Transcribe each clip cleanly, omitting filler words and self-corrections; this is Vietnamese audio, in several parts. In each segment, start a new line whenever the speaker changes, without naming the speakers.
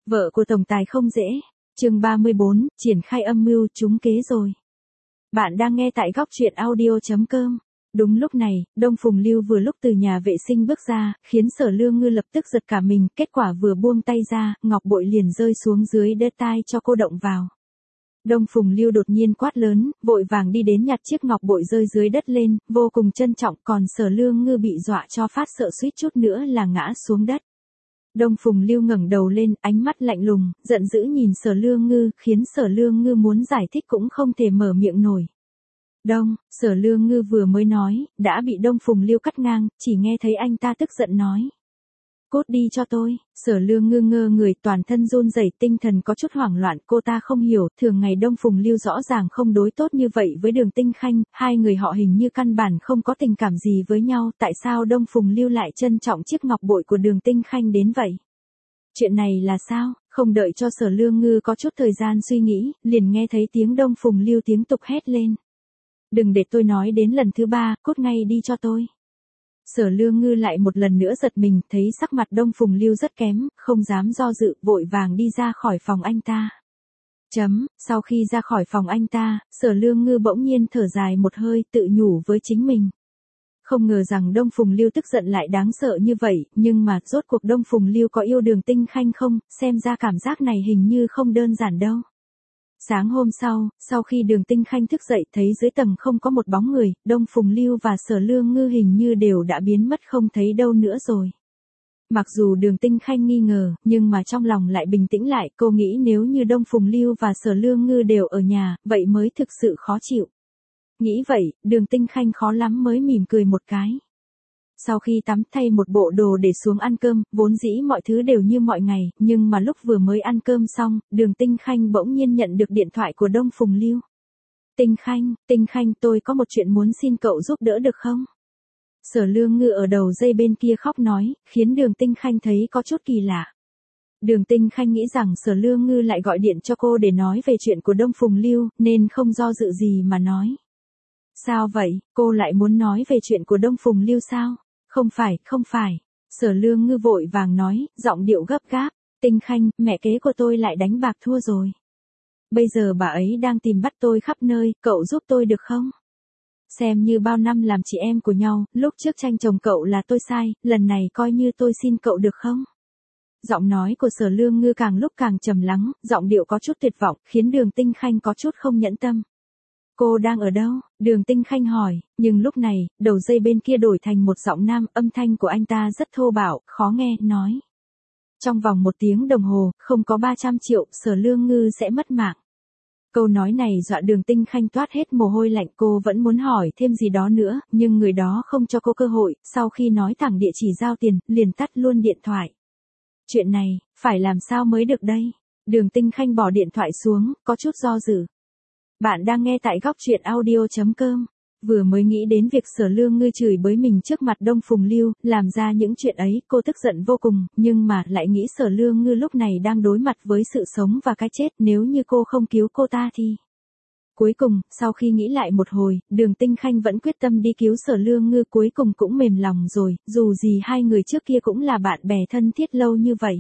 Vợ của tổng tài không dễ. Chương 34, triển khai âm mưu trúng kế rồi. Bạn đang nghe tại góc truyện audio.com. Đúng lúc này, Đông Phùng Lưu vừa lúc từ nhà vệ sinh bước ra, khiến Sở Lương Ngư lập tức giật cả mình, kết quả vừa buông tay ra, ngọc bội liền rơi xuống dưới đỡ tai cho cô động vào. Đông Phùng Lưu đột nhiên quát lớn, vội vàng đi đến nhặt chiếc ngọc bội rơi dưới đất lên, vô cùng trân trọng, còn Sở Lương Ngư bị dọa cho phát sợ suýt chút nữa là ngã xuống đất. Đông Phùng Lưu ngẩng đầu lên, ánh mắt lạnh lùng, giận dữ nhìn Sở Lương Ngư, khiến Sở Lương Ngư muốn giải thích cũng không thể mở miệng nổi. Sở Lương Ngư vừa mới nói, đã bị Đông Phùng Lưu cắt ngang, chỉ nghe thấy anh ta tức giận nói. Cút đi cho tôi. Sở Lương Ngư ngơ người, toàn thân run rẩy, tinh thần có chút hoảng loạn, cô ta không hiểu, thường ngày Đông Phùng Lưu rõ ràng không đối tốt như vậy với Đường Tinh Khanh, hai người họ hình như căn bản không có tình cảm gì với nhau, tại sao Đông Phùng Lưu lại trân trọng chiếc ngọc bội của Đường Tinh Khanh đến vậy? Chuyện này là sao? Không đợi cho Sở Lương Ngư có chút thời gian suy nghĩ, liền nghe thấy tiếng Đông Phùng Lưu tiếng tục hét lên. Đừng để tôi nói đến lần thứ ba, cút ngay đi cho tôi. Sở Lương Ngư lại một lần nữa giật mình, thấy sắc mặt Đông Phùng Lưu rất kém, không dám do dự, vội vàng đi ra khỏi phòng anh ta. Sau khi ra khỏi phòng anh ta, Sở Lương Ngư bỗng nhiên thở dài một hơi, tự nhủ với chính mình. Không ngờ rằng Đông Phùng Lưu tức giận lại đáng sợ như vậy, nhưng mà rốt cuộc Đông Phùng Lưu có yêu Đường Tinh Khanh không, xem ra cảm giác này hình như không đơn giản đâu. Sáng hôm sau khi Đường Tinh Khanh thức dậy thấy dưới tầng không có một bóng người, Đông Phùng Lưu và Sở Lương Ngư hình như đều đã biến mất không thấy đâu nữa rồi. Mặc dù Đường Tinh Khanh nghi ngờ, nhưng mà trong lòng lại bình tĩnh lại, cô nghĩ nếu như Đông Phùng Lưu và Sở Lương Ngư đều ở nhà, vậy mới thực sự khó chịu. Nghĩ vậy, Đường Tinh Khanh khó lắm mới mỉm cười một cái. Sau khi tắm thay một bộ đồ để xuống ăn cơm, vốn dĩ mọi thứ đều như mọi ngày, nhưng mà lúc vừa mới ăn cơm xong, Đường Tinh Khanh bỗng nhiên nhận được điện thoại của Đông Phùng Lưu. Tinh Khanh, tôi có một chuyện muốn xin cậu giúp đỡ được không? Sở Lương Ngư ở đầu dây bên kia khóc nói, khiến Đường Tinh Khanh thấy có chút kỳ lạ. Đường Tinh Khanh nghĩ rằng Sở Lương Ngư lại gọi điện cho cô để nói về chuyện của Đông Phùng Lưu, nên không do dự gì mà nói. Sao vậy, cô lại muốn nói về chuyện của Đông Phùng Lưu sao? Không phải. Sở Lương Ngư vội vàng nói, giọng điệu gấp gáp. Tinh Khanh, mẹ kế của tôi lại đánh bạc thua rồi. Bây giờ bà ấy đang tìm bắt tôi khắp nơi, cậu giúp tôi được không? Xem như bao năm làm chị em của nhau, lúc trước tranh chồng cậu là tôi sai, lần này coi như tôi xin cậu được không? Giọng nói của Sở Lương Ngư càng lúc càng trầm lắng, giọng điệu có chút tuyệt vọng, khiến Đường Tinh Khanh có chút không nhẫn tâm. Cô đang ở đâu? Đường Tinh Khanh hỏi, nhưng lúc này, đầu dây bên kia đổi thành một giọng nam, âm thanh của anh ta rất thô bạo, khó nghe, nói. Trong vòng 1 tiếng đồng hồ, không có 300 triệu, Sở Lương Ngư sẽ mất mạng. Câu nói này dọa Đường Tinh Khanh toát hết mồ hôi lạnh, cô vẫn muốn hỏi thêm gì đó nữa, nhưng người đó không cho cô cơ hội, sau khi nói thẳng địa chỉ giao tiền, liền tắt luôn điện thoại. Chuyện này, phải làm sao mới được đây? Đường Tinh Khanh bỏ điện thoại xuống, có chút do dự. Bạn đang nghe tại góc truyện audio.com. Vừa mới nghĩ đến việc Sở Lương Ngư chửi bới mình trước mặt Đông Phùng Lưu, làm ra những chuyện ấy, cô tức giận vô cùng, nhưng mà lại nghĩ Sở Lương Ngư lúc này đang đối mặt với sự sống và cái chết, nếu như cô không cứu cô ta thì... Cuối cùng, sau khi nghĩ lại một hồi, Đường Tinh Khanh vẫn quyết tâm đi cứu Sở Lương Ngư, cuối cùng cũng mềm lòng rồi, dù gì hai người trước kia cũng là bạn bè thân thiết lâu như vậy.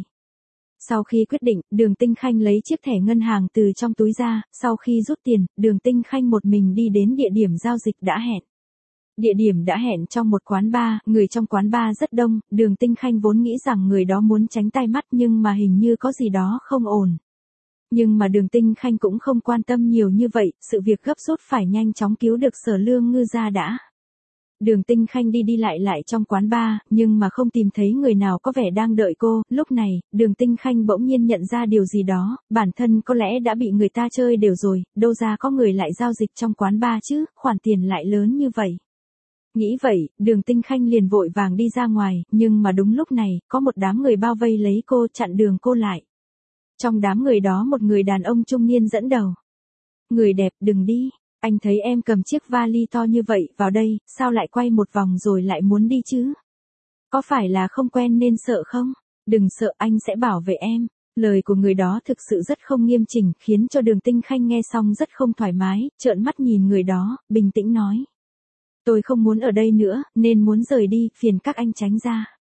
Sau khi quyết định, Đường Tinh Khanh lấy chiếc thẻ ngân hàng từ trong túi ra, sau khi rút tiền, Đường Tinh Khanh một mình đi đến địa điểm giao dịch đã hẹn. Địa điểm đã hẹn trong một quán bar, người trong quán bar rất đông, Đường Tinh Khanh vốn nghĩ rằng người đó muốn tránh tai mắt nhưng mà hình như có gì đó không ổn. Nhưng mà Đường Tinh Khanh cũng không quan tâm nhiều như vậy, sự việc gấp rút phải nhanh chóng cứu được Sở Lương Ngư ra đã. Đường Tinh Khanh đi lại trong quán bar, nhưng mà không tìm thấy người nào có vẻ đang đợi cô, lúc này, Đường Tinh Khanh bỗng nhiên nhận ra điều gì đó, bản thân có lẽ đã bị người ta chơi đều rồi, đâu ra có người lại giao dịch trong quán bar chứ, khoản tiền lại lớn như vậy. Nghĩ vậy, Đường Tinh Khanh liền vội vàng đi ra ngoài, nhưng mà đúng lúc này, có một đám người bao vây lấy cô, chặn đường cô lại. Trong đám người đó một người đàn ông trung niên dẫn đầu. Người đẹp, đừng đi. Anh thấy em cầm chiếc vali to như vậy vào đây, sao lại quay một vòng rồi lại muốn đi chứ? Có phải là không quen nên sợ không? Đừng sợ, anh sẽ bảo vệ em. Lời của người đó thực sự rất không nghiêm chỉnh, khiến cho Đường Tinh Khanh nghe xong rất không thoải mái, trợn mắt nhìn người đó, bình tĩnh nói. Tôi không muốn ở đây nữa, nên muốn rời đi, phiền các anh tránh ra.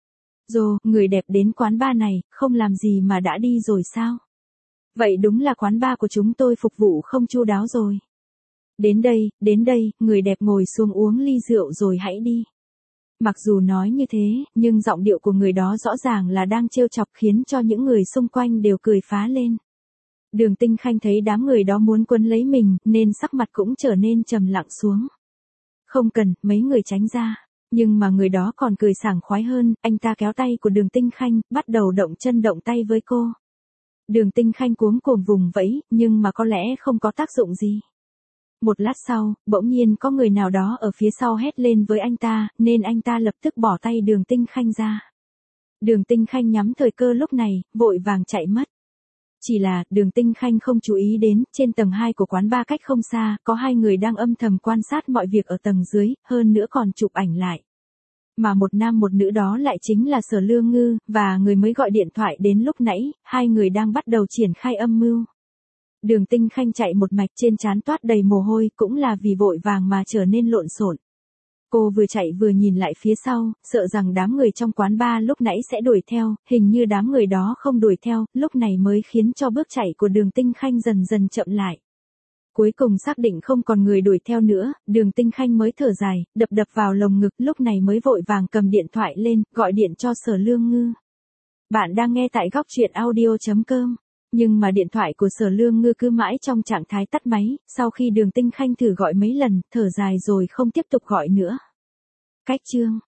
Dô, người đẹp đến quán bar này, không làm gì mà đã đi rồi sao? Vậy đúng là quán bar của chúng tôi phục vụ không chu đáo rồi. Đến đây, người đẹp ngồi xuống uống ly rượu rồi hãy đi. Mặc dù nói như thế, nhưng giọng điệu của người đó rõ ràng là đang trêu chọc khiến cho những người xung quanh đều cười phá lên. Đường Tinh Khanh thấy đám người đó muốn quấn lấy mình, nên sắc mặt cũng trở nên trầm lặng xuống. Không cần, mấy người tránh ra. Nhưng mà người đó còn cười sảng khoái hơn, anh ta kéo tay của Đường Tinh Khanh, bắt đầu động chân động tay với cô. Đường Tinh Khanh cuống cuồng vùng vẫy, nhưng mà có lẽ không có tác dụng gì. Một lát sau, bỗng nhiên có người nào đó ở phía sau hét lên với anh ta, nên anh ta lập tức bỏ tay Đường Tinh Khanh ra. Đường Tinh Khanh nhắm thời cơ lúc này, vội vàng chạy mất. Chỉ là, Đường Tinh Khanh không chú ý đến, trên tầng 2 của quán bar cách không xa, có hai người đang âm thầm quan sát mọi việc ở tầng dưới, hơn nữa còn chụp ảnh lại. Mà một nam một nữ đó lại chính là Sở Lương Ngư, và người mới gọi điện thoại đến lúc nãy, hai người đang bắt đầu triển khai âm mưu. Đường Tinh Khanh chạy một mạch trên trán toát đầy mồ hôi, cũng là vì vội vàng mà trở nên lộn xộn. Cô vừa chạy vừa nhìn lại phía sau, sợ rằng đám người trong quán bar lúc nãy sẽ đuổi theo, hình như đám người đó không đuổi theo, lúc này mới khiến cho bước chạy của Đường Tinh Khanh dần dần chậm lại. Cuối cùng xác định không còn người đuổi theo nữa, Đường Tinh Khanh mới thở dài, đập vào lồng ngực, lúc này mới vội vàng cầm điện thoại lên, gọi điện cho Sở Lương Ngư. Bạn đang nghe tại góc truyện audio.com. Nhưng mà điện thoại của Sở Lương Ngư cứ mãi trong trạng thái tắt máy, sau khi Đường Tinh Khanh thử gọi mấy lần, thở dài rồi không tiếp tục gọi nữa. Cách chương